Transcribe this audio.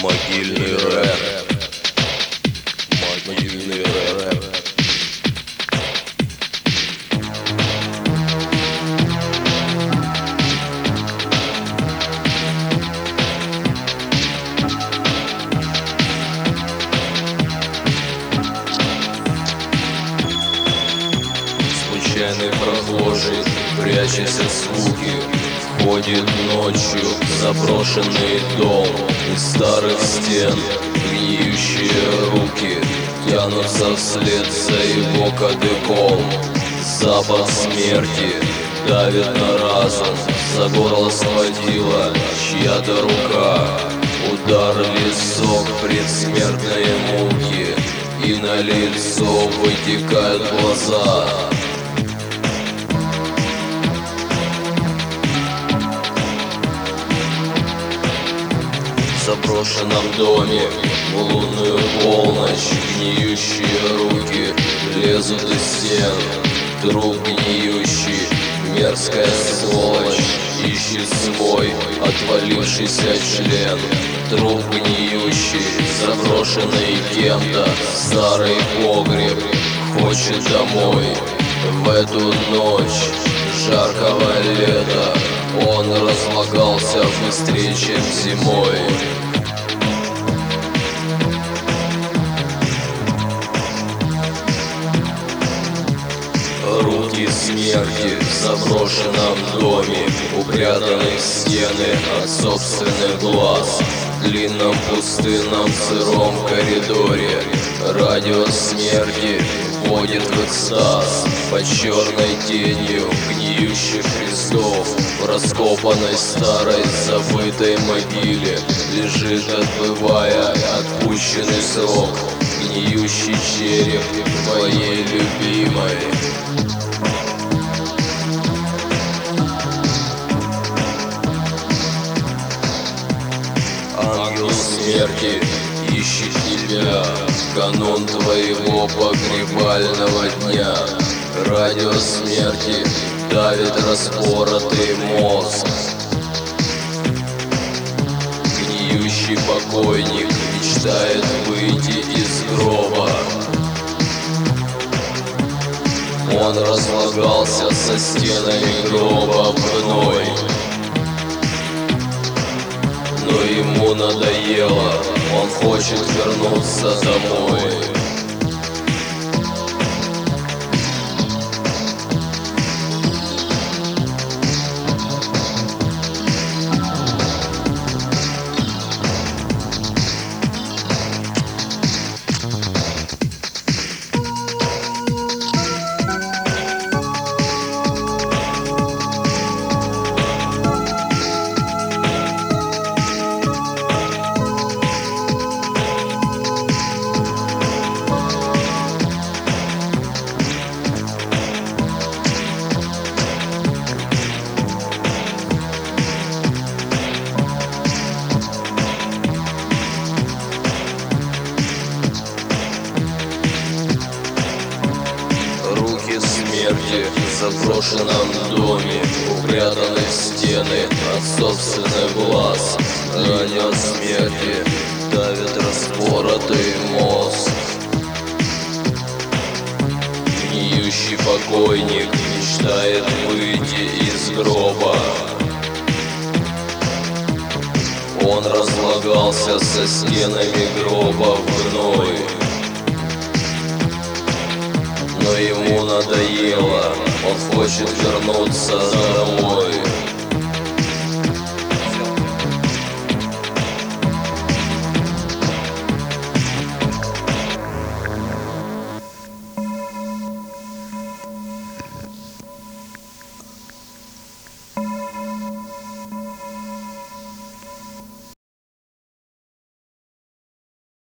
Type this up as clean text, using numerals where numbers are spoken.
Могильный рэп. Могильный рэп. Случайный прохожий, прячась от скуки, входит ночью в заброшенный дом. Из старых стен гниющие руки тянутся вслед за его кадыком. Запах смерти давит на разум, за горло схватила чья-то рука. Удар висок предсмертной муки, и на лицо вытекают глаза. В заброшенном доме в лунную полночь гниющие руки лезут из стен. Труп гниющий, мерзкая сволочь, ищет свой отвалившийся член. Труп гниющий, заброшенный кем-то старый погреб, хочет домой. В эту ночь жаркого лета он разлагался быстрее, чем зимой. Руки смерти в заброшенном доме, упрятаны в стены от собственных глаз. В длинном пустынном сыром коридоре радио смерти вводит в экстаз. Под черной тенью гниющих крестов в раскопанной старой забытой могиле лежит, отбывая отпущенный срок, гниющий череп твоей любимой. Ангел смерти ищет тебя в канун твоего погребального дня. Радио смерти давит распоротый мозг. Гниющий покойник мечтает выйти из гроба. Он разлагался со стенами гроба вной, но ему надоело, он хочет вернуться домой. Смерти в заброшенном доме, упрятаны в стены от собственных глаз. Радио смерти давит распоротый мозг. Гниющий покойник мечтает выйти из гроба. Он разлагался со стенами гроба вной, но ему надоело, он хочет вернуться домой.